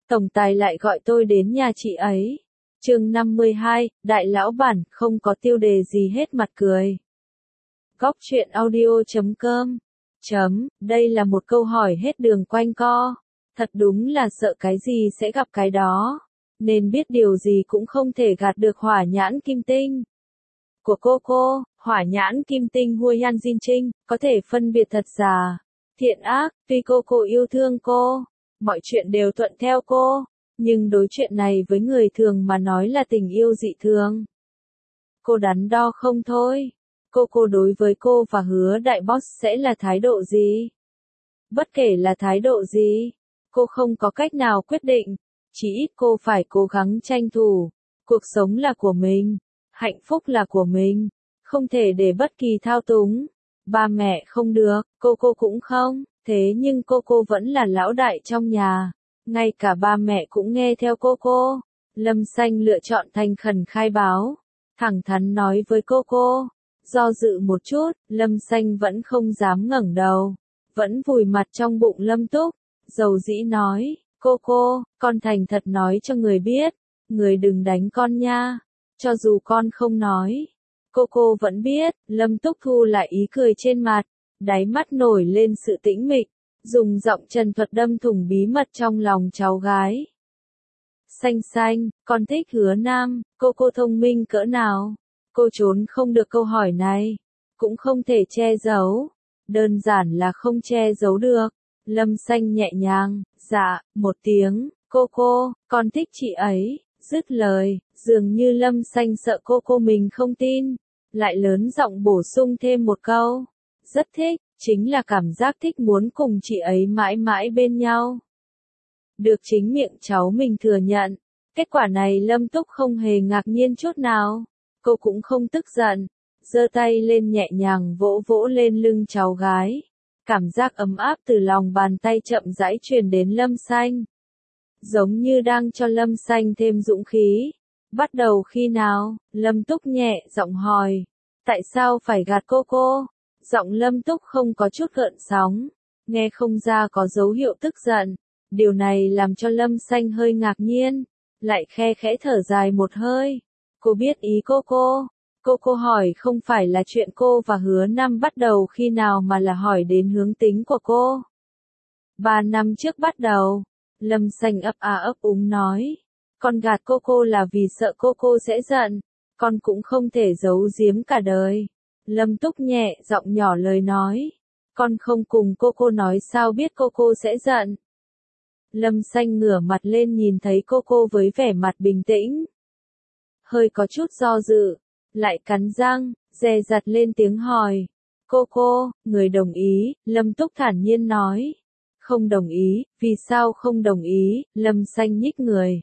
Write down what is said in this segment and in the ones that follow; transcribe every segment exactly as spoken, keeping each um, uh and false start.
tổng tài lại gọi tôi đến nhà chị ấy. Chương năm mươi hai, đại lão bản, không có tiêu đề gì hết, mặt cười. Góc truyện audio chấm com. Chấm, đây là một câu hỏi hết đường quanh co. Thật đúng là sợ cái gì sẽ gặp cái đó. Nên biết điều gì cũng không thể gạt được hỏa nhãn kim tinh của cô cô. Hỏa nhãn kim tinh Hui Yan Jin Trinh, có thể phân biệt thật giả, thiện ác. Tuy cô cô yêu thương cô, mọi chuyện đều thuận theo cô, nhưng đối chuyện này với người thường mà nói là tình yêu dị thường. Cô đắn đo không thôi. Cô cô đối với cô và Hứa đại boss sẽ là thái độ gì? Bất kể là thái độ gì, cô không có cách nào quyết định. Chỉ ít cô phải cố gắng tranh thủ. Cuộc sống là của mình, hạnh phúc là của mình, không thể để bất kỳ thao túng. Ba mẹ không được, cô cô cũng không, thế nhưng cô cô vẫn là lão đại trong nhà. Ngay cả ba mẹ cũng nghe theo cô cô. Lâm Xanh lựa chọn thành khẩn khai báo, thẳng thắn nói với cô cô. Do dự một chút, Lâm Xanh vẫn không dám ngẩng đầu, vẫn vùi mặt trong bụng Lâm Túc, dầu dĩ nói, cô cô, con thành thật nói cho người biết, người đừng đánh con nha. Cho dù con không nói, cô cô vẫn biết. Lâm Túc thu lại ý cười trên mặt, đáy mắt nổi lên sự tĩnh mịch, dùng giọng trần thuật đâm thủng bí mật trong lòng cháu gái. Xanh xanh, con thích Hứa Nam, cô cô thông minh cỡ nào? Cô trốn không được câu hỏi này, cũng không thể che giấu, đơn giản là không che giấu được. Lâm Xanh nhẹ nhàng, dạ, một tiếng, cô cô, con thích chị ấy. Dứt lời, dường như Lâm Xanh sợ cô cô mình không tin, lại lớn giọng bổ sung thêm một câu, rất thích, chính là cảm giác thích muốn cùng chị ấy mãi mãi bên nhau. Được chính miệng cháu mình thừa nhận, kết quả này Lâm Túc không hề ngạc nhiên chút nào, cô cũng không tức giận, giơ tay lên nhẹ nhàng vỗ vỗ lên lưng cháu gái. Cảm giác ấm áp từ lòng bàn tay chậm rãi truyền đến Lâm Xanh, giống như đang cho Lâm Xanh thêm dũng khí. Bắt đầu khi nào? Lâm Túc nhẹ giọng hỏi. Tại sao phải gạt cô cô? Giọng Lâm Túc không có chút gợn sóng, nghe không ra có dấu hiệu tức giận. Điều này làm cho Lâm Xanh hơi ngạc nhiên, lại khe khẽ thở dài một hơi. Cô biết ý cô cô. Cô cô hỏi không phải là chuyện cô và Hứa Nam bắt đầu khi nào mà là hỏi đến hướng tính của cô. Ba năm trước bắt đầu. Lâm Xanh ấp a ấp úng nói. Con gạt cô cô là vì sợ cô cô sẽ giận. Con cũng không thể giấu giếm cả đời. Lâm Túc nhẹ giọng nhỏ lời nói. Con không cùng cô cô nói sao biết cô cô sẽ giận. Lâm Xanh ngửa mặt lên nhìn thấy cô cô với vẻ mặt bình tĩnh, hơi có chút do dự, lại cắn răng, dè dặt lên tiếng hỏi. Cô cô, người đồng ý? Lâm Túc thản nhiên nói. Không đồng ý. Vì sao không đồng ý? Lâm Xanh nhích người,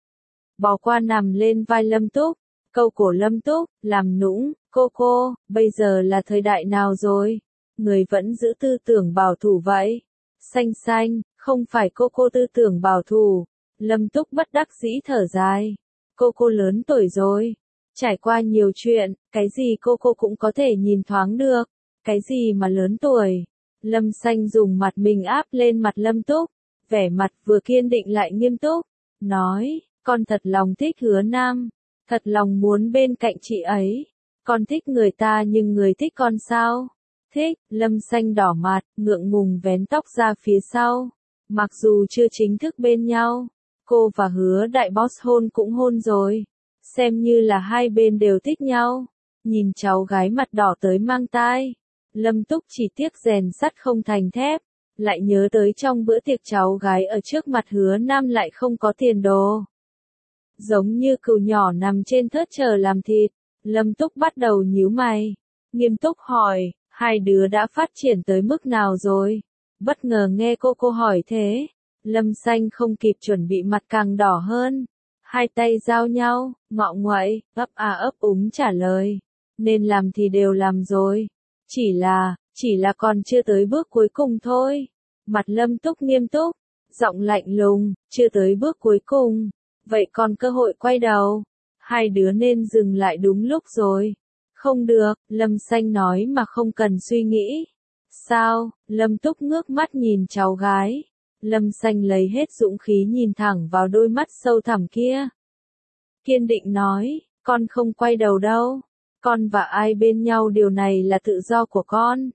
bò qua nằm lên vai Lâm Túc, câu cổ Lâm Túc, làm nũng. Cô cô, bây giờ là thời đại nào rồi? Người vẫn giữ tư tưởng bảo thủ vậy? Xanh xanh, không phải cô cô tư tưởng bảo thủ. Lâm Túc bất đắc dĩ thở dài. Cô cô lớn tuổi rồi, trải qua nhiều chuyện, cái gì cô cô cũng có thể nhìn thoáng được. Cái gì mà lớn tuổi? Lâm Xanh dùng mặt mình áp lên mặt Lâm Túc, vẻ mặt vừa kiên định lại nghiêm túc, nói, con thật lòng thích Hứa Nam, thật lòng muốn bên cạnh chị ấy. Con thích người ta nhưng người thích con sao? Thích. Lâm Xanh đỏ mặt, ngượng ngùng vén tóc ra phía sau. Mặc dù chưa chính thức bên nhau, cô và Hứa đại boss hôn cũng hôn rồi, xem như là hai bên đều thích nhau. Nhìn cháu gái mặt đỏ tới mang tai, Lâm Túc chỉ tiếc rèn sắt không thành thép, lại nhớ tới trong bữa tiệc cháu gái ở trước mặt Hứa Nam lại không có tiền đồ, giống như cừu nhỏ nằm trên thớt chờ làm thịt. Lâm Túc bắt đầu nhíu mày, nghiêm túc hỏi, hai đứa đã phát triển tới mức nào rồi? Bất ngờ nghe cô cô hỏi thế, Lâm Xanh không kịp chuẩn bị, mặt càng đỏ hơn, hai tay giao nhau, ngọ nguậy, ấp à ấp úng trả lời, nên làm thì đều làm rồi, chỉ là, chỉ là còn chưa tới bước cuối cùng thôi. Mặt Lâm Túc nghiêm túc, giọng lạnh lùng, chưa tới bước cuối cùng, vậy còn cơ hội quay đầu, hai đứa nên dừng lại đúng lúc rồi. Không được, Lâm Xanh nói mà không cần suy nghĩ. Sao? Lâm Túc ngước mắt nhìn cháu gái, Lâm Xanh lấy hết dũng khí nhìn thẳng vào đôi mắt sâu thẳm kia. Kiên định nói, con không quay đầu đâu. Con và ai bên nhau điều này là tự do của con.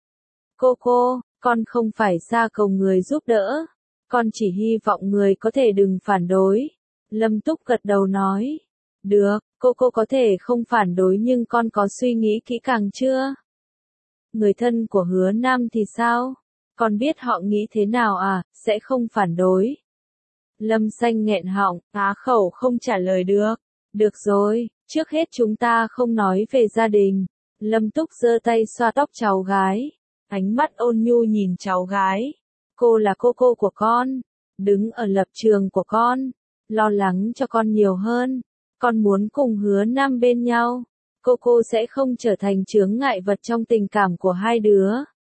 Cô cô, con không phải xa cầu người giúp đỡ. Con chỉ hy vọng người có thể đừng phản đối. Lâm Túc gật đầu nói. Được, cô cô có thể không phản đối nhưng con có suy nghĩ kỹ càng chưa? Người thân của Hứa Nam thì sao? Con biết họ nghĩ thế nào à, sẽ không phản đối. Lâm Xanh nghẹn họng, á khẩu không trả lời được. Được rồi, trước hết chúng ta không nói về gia đình. Lâm Túc giơ tay xoa tóc cháu gái. Ánh mắt ôn nhu nhìn cháu gái. Cô là cô cô của con. Đứng ở lập trường của con. Lo lắng cho con nhiều hơn. Con muốn cùng Hứa Nam bên nhau. Cô cô sẽ không trở thành chướng ngại vật trong tình cảm của hai đứa.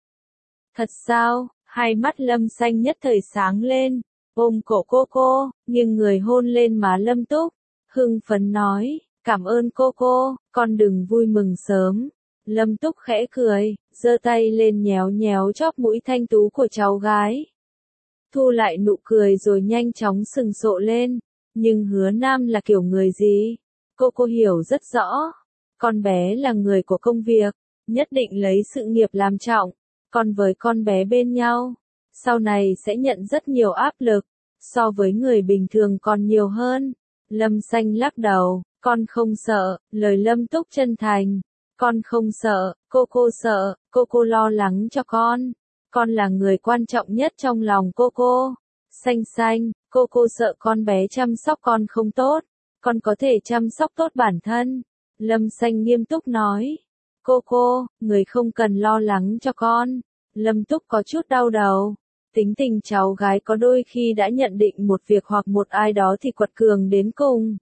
Thật sao? Hai mắt Lâm Xanh nhất thời sáng lên. Ôm cổ cô cô, nhưng người hôn lên má Lâm Túc. Hưng phấn nói, cảm ơn cô cô, con đừng vui mừng sớm. Lâm Túc khẽ cười, giơ tay lên nhéo nhéo chóp mũi thanh tú của cháu gái. Thu lại nụ cười rồi nhanh chóng sừng sộ lên. Nhưng Hứa Nam là kiểu người gì? Cô cô hiểu rất rõ. Con bé là người của công việc, nhất định lấy sự nghiệp làm trọng. Còn với con bé bên nhau, sau này sẽ nhận rất nhiều áp lực, so với người bình thường còn nhiều hơn. Lâm Xanh lắc đầu, con không sợ, lời Lâm Túc chân thành. Con không sợ, cô cô sợ, cô cô lo lắng cho con. Con là người quan trọng nhất trong lòng cô cô. Xanh xanh, cô cô sợ con bé chăm sóc con không tốt. Con có thể chăm sóc tốt bản thân. Lâm Xanh nghiêm túc nói. Cô cô, người không cần lo lắng cho con. Lâm Túc có chút đau đầu. Tính tình cháu gái có đôi khi đã nhận định một việc hoặc một ai đó thì quật cường đến cùng.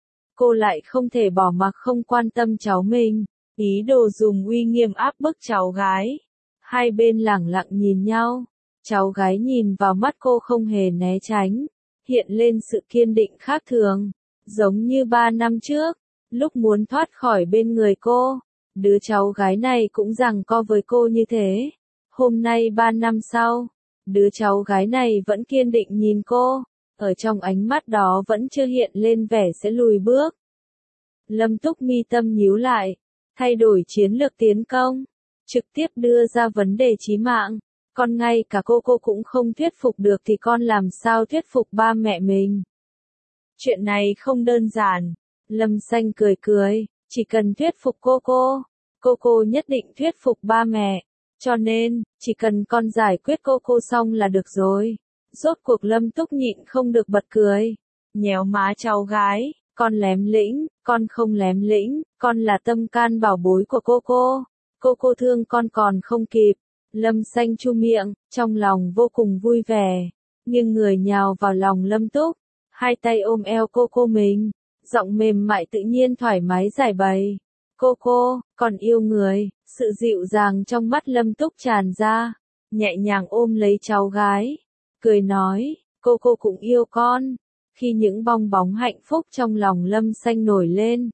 Cô lại không thể bỏ mặc không quan tâm cháu mình. Ý đồ dùng uy nghiêm áp bức cháu gái. Hai bên lẳng lặng nhìn nhau. Cháu gái nhìn vào mắt cô không hề né tránh. Hiện lên sự kiên định khác thường. Giống như ba năm trước. Lúc muốn thoát khỏi bên người cô. Đứa cháu gái này cũng giằng co với cô như thế. Hôm nay ba năm sau. Đứa cháu gái này vẫn kiên định nhìn cô. Ở trong ánh mắt đó vẫn chưa hiện lên vẻ sẽ lùi bước. Lâm Túc mi tâm nhíu lại. Thay đổi chiến lược tiến công. Trực tiếp đưa ra vấn đề chí mạng. Con ngay cả cô cô cũng không thuyết phục được thì con làm sao thuyết phục ba mẹ mình. Chuyện này không đơn giản. Lâm Xanh cười cười. Chỉ cần thuyết phục cô cô. Cô cô nhất định thuyết phục ba mẹ. Cho nên, chỉ cần con giải quyết cô cô xong là được rồi. Rốt cuộc Lâm Túc nhịn không được bật cười. Nhéo má cháu gái, con lém lĩnh, con không lém lĩnh, con là tâm can bảo bối của cô cô. Cô cô thương con còn không kịp. Lâm Xanh chu miệng, trong lòng vô cùng vui vẻ. Nhưng người nhào vào lòng Lâm Túc. Hai tay ôm eo cô cô mình. Giọng mềm mại tự nhiên thoải mái giải bày. Cô cô, còn yêu người. Sự dịu dàng trong mắt Lâm Túc tràn ra. Nhẹ nhàng ôm lấy cháu gái. Cười nói, cô cô cũng yêu con. Khi những bong bóng hạnh phúc trong lòng Lâm Xanh nổi lên.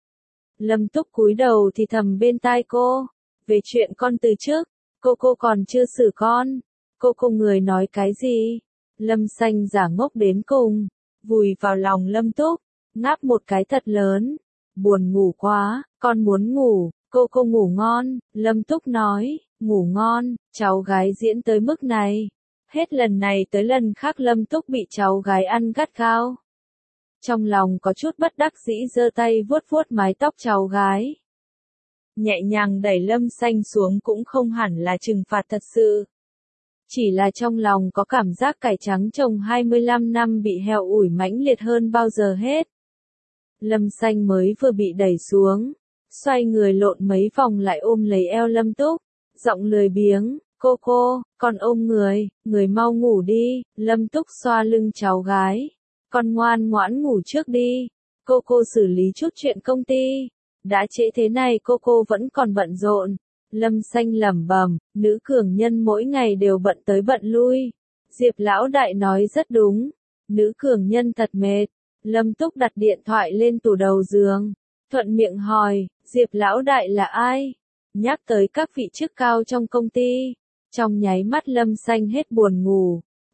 Lâm Túc cúi đầu thì thầm bên tai cô. Về chuyện con từ trước, cô cô còn chưa xử con. Cô cô người nói cái gì? Lâm Xanh giả ngốc đến cùng. Vùi vào lòng Lâm Túc. Ngáp một cái thật lớn. Buồn ngủ quá, con muốn ngủ. Cô cô ngủ ngon. Lâm Túc nói, ngủ ngon. Cháu gái diễn tới mức này. Hết lần này tới lần khác Lâm Túc bị cháu gái ăn gắt gao. Trong lòng có chút bất đắc dĩ giơ tay vuốt vuốt mái tóc cháu gái. Nhẹ nhàng đẩy Lâm Xanh xuống cũng không hẳn là trừng phạt thật sự. Chỉ là trong lòng có cảm giác cải trắng trồng hai mươi lăm năm bị heo ủi mãnh liệt hơn bao giờ hết. Lâm Xanh mới vừa bị đẩy xuống. Xoay người lộn mấy vòng lại ôm lấy eo Lâm Túc. Giọng lười biếng. Cô cô, con ôm người, người mau ngủ đi. Lâm Túc xoa lưng cháu gái. Con ngoan ngoãn ngủ trước đi. Cô cô xử lý chút chuyện công ty. Đã trễ thế này cô cô vẫn còn bận rộn. Lâm Xanh lẩm bẩm, nữ cường nhân mỗi ngày đều bận tới bận lui. Diệp lão đại nói rất đúng. Nữ cường nhân thật mệt. Lâm Túc đặt điện thoại lên tủ đầu giường. Thuận miệng hỏi, Diệp lão đại là ai? Nhắc tới các vị chức cao trong công ty. Trong nháy mắt Lâm Xanh hết buồn ngủ.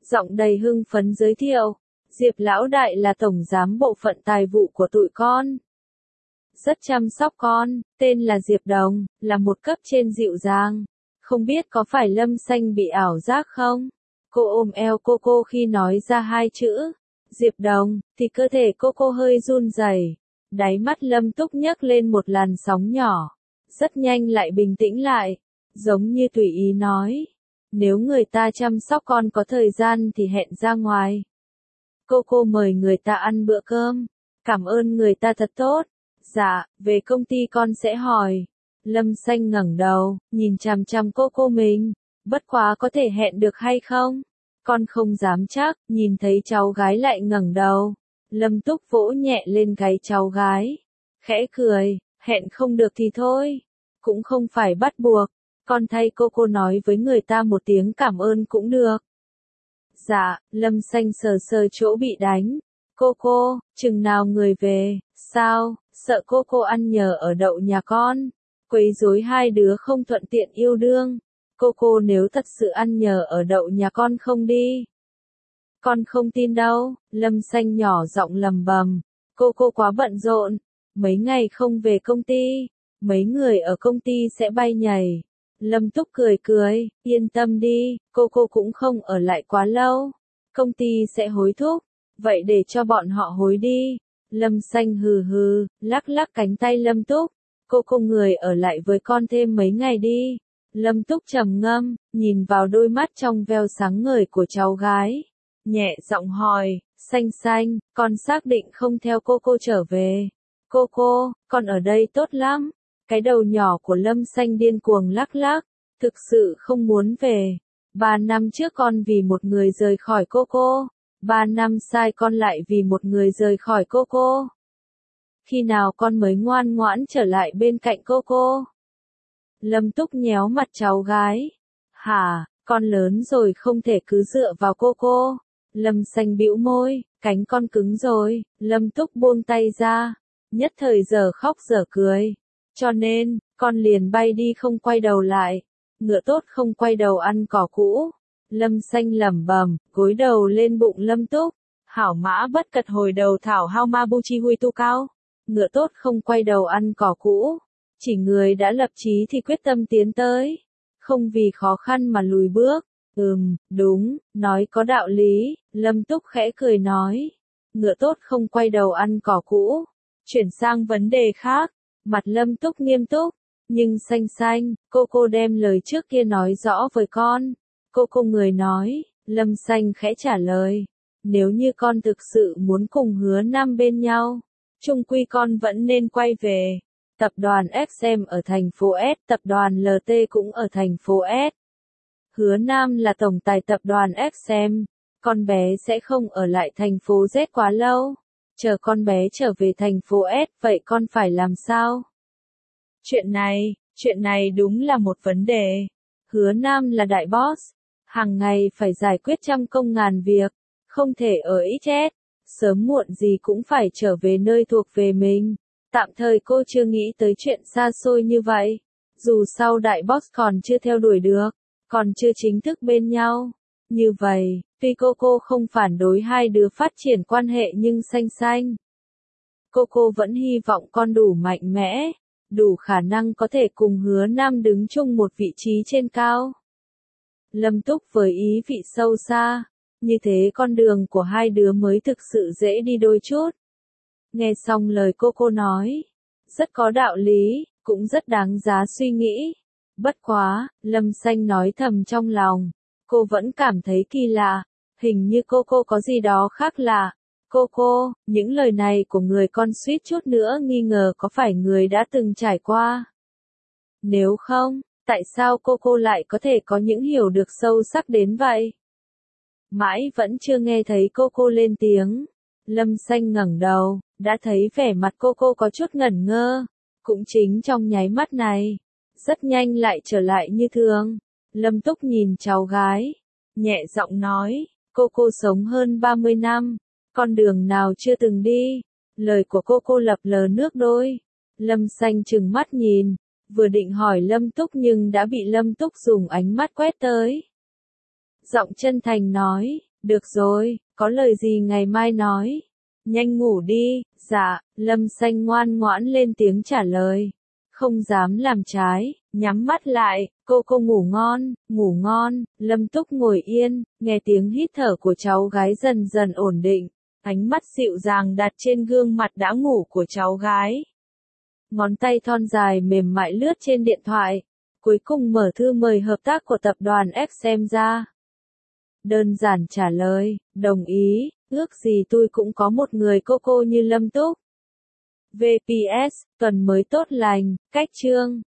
Giọng đầy hưng phấn giới thiệu, Diệp lão đại là tổng giám bộ phận tài vụ của tụi con. Rất chăm sóc con, tên là Diệp Đồng, là một cấp trên dịu dàng. Không biết có phải Lâm Xanh bị ảo giác không? Cô ôm eo cô cô khi nói ra hai chữ, Diệp Đồng, thì cơ thể cô cô hơi run rẩy. Đáy mắt Lâm Túc nhấc lên một làn sóng nhỏ. Rất nhanh lại bình tĩnh lại, giống như tùy ý nói. Nếu người ta chăm sóc con có thời gian thì hẹn ra ngoài. Cô cô mời người ta ăn bữa cơm. Cảm ơn người ta thật tốt. Dạ, về công ty con sẽ hỏi. Lâm Xanh ngẩng đầu, nhìn chằm chằm cô cô mình. Bất quá có thể hẹn được hay không? Con không dám chắc, nhìn thấy cháu gái lại ngẩng đầu. Lâm Túc vỗ nhẹ lên gáy cháu gái. Khẽ cười, hẹn không được thì thôi. Cũng không phải bắt buộc. Con thay cô cô nói với người ta một tiếng cảm ơn cũng được. Dạ, Lâm Xanh sờ sờ chỗ bị đánh. Cô cô, chừng nào người về, sao, sợ cô cô ăn nhờ ở đậu nhà con. Quấy rối hai đứa không thuận tiện yêu đương. Cô cô nếu thật sự ăn nhờ ở đậu nhà con không đi. Con không tin đâu, Lâm Xanh nhỏ giọng lầm bầm. Cô cô quá bận rộn, mấy ngày không về công ty, mấy người ở công ty sẽ bay nhảy. Lâm Túc cười cười, yên tâm đi, cô cô cũng không ở lại quá lâu. Công ty sẽ hối thúc, vậy để cho bọn họ hối đi. Lâm Xanh hừ hừ, lắc lắc cánh tay Lâm Túc. Cô cô người ở lại với con thêm mấy ngày đi. Lâm Túc trầm ngâm, nhìn vào đôi mắt trong veo sáng ngời của cháu gái. Nhẹ giọng hỏi, Xanh Xanh, con xác định không theo cô cô trở về. Cô cô, con ở đây tốt lắm. Cái đầu nhỏ của Lâm Xanh điên cuồng lắc lắc, thực sự không muốn về. Ba năm trước con vì một người rời khỏi cô cô. Ba năm sai con lại vì một người rời khỏi cô cô. Khi nào con mới ngoan ngoãn trở lại bên cạnh cô cô? Lâm Túc nhéo mặt cháu gái. Hả, con lớn rồi không thể cứ dựa vào cô cô. Lâm Xanh bĩu môi, cánh con cứng rồi. Lâm Túc buông tay ra. Nhất thời giờ khóc giờ cười. Cho nên, con liền bay đi không quay đầu lại. Ngựa tốt không quay đầu ăn cỏ cũ. Lâm Xanh lẩm bẩm, gối đầu lên bụng Lâm Túc. Hảo mã bất cật hồi đầu thảo hao ma bu chi hui tu cao. Ngựa tốt không quay đầu ăn cỏ cũ. Chỉ người đã lập chí thì quyết tâm tiến tới. Không vì khó khăn mà lùi bước. Ừm, đúng, nói có đạo lý. Lâm Túc khẽ cười nói. Ngựa tốt không quay đầu ăn cỏ cũ. Chuyển sang vấn đề khác. Mặt Lâm Túc nghiêm túc. Nhưng Xanh Xanh, cô cô đem lời trước kia nói rõ với con. Cô cô người nói, Lâm Xanh khẽ trả lời. Nếu như con thực sự muốn cùng Hứa Nam bên nhau, chung quy con vẫn nên quay về. Tập đoàn ích em ở thành phố S, tập đoàn lờ tê cũng ở thành phố S. Hứa Nam là tổng tài tập đoàn ích em, con bé sẽ không ở lại thành phố Z quá lâu. Chờ con bé trở về thành phố S, vậy con phải làm sao? Chuyện này, chuyện này đúng là một vấn đề. Hứa Nam là đại boss, hàng ngày phải giải quyết trăm công ngàn việc, không thể ở ít chết, sớm muộn gì cũng phải trở về nơi thuộc về mình. Tạm thời cô chưa nghĩ tới chuyện xa xôi như vậy, dù sau đại boss còn chưa theo đuổi được, còn chưa chính thức bên nhau. Như vậy, tuy cô cô không phản đối hai đứa phát triển quan hệ nhưng Xanh Xanh, cô cô vẫn hy vọng con đủ mạnh mẽ, đủ khả năng có thể cùng Hứa Nam đứng chung một vị trí trên cao. Lâm Túc với ý vị sâu xa, như thế con đường của hai đứa mới thực sự dễ đi đôi chút. Nghe xong lời cô cô nói, rất có đạo lý, cũng rất đáng giá suy nghĩ. Bất quá, Lâm Xanh nói thầm trong lòng, cô vẫn cảm thấy kỳ lạ, hình như cô cô có gì đó khác lạ. Cô cô, những lời này của người con suýt chút nữa nghi ngờ có phải người đã từng trải qua. Nếu không, tại sao cô cô lại có thể có những hiểu được sâu sắc đến vậy? Mãi vẫn chưa nghe thấy cô cô lên tiếng. Lâm Xanh ngẩng đầu, đã thấy vẻ mặt cô cô có chút ngẩn ngơ. Cũng chính trong nháy mắt này, rất nhanh lại trở lại như thường. Lâm Túc nhìn cháu gái, nhẹ giọng nói, cô cô sống hơn ba mươi năm, con đường nào chưa từng đi. Lời của cô cô lập lờ nước đôi. Lâm Xanh trừng mắt nhìn, vừa định hỏi Lâm Túc nhưng đã bị Lâm Túc dùng ánh mắt quét tới. Giọng chân thành nói, Được rồi, có lời gì ngày mai nói. Nhanh ngủ đi. Dạ, Lâm Xanh ngoan ngoãn lên tiếng trả lời. Không dám làm trái, nhắm mắt lại, cô cô ngủ ngon, ngủ ngon. Lâm Túc ngồi yên, nghe tiếng hít thở của cháu gái dần dần ổn định. Ánh mắt dịu dàng đặt trên gương mặt đã ngủ của cháu gái. Ngón tay thon dài mềm mại lướt trên điện thoại. Cuối cùng mở thư mời hợp tác của tập đoàn X M ra. Đơn giản trả lời, đồng ý, ước gì tôi cũng có một người cô cô như Lâm Túc. vê pê ét, tuần mới tốt lành, cách chương.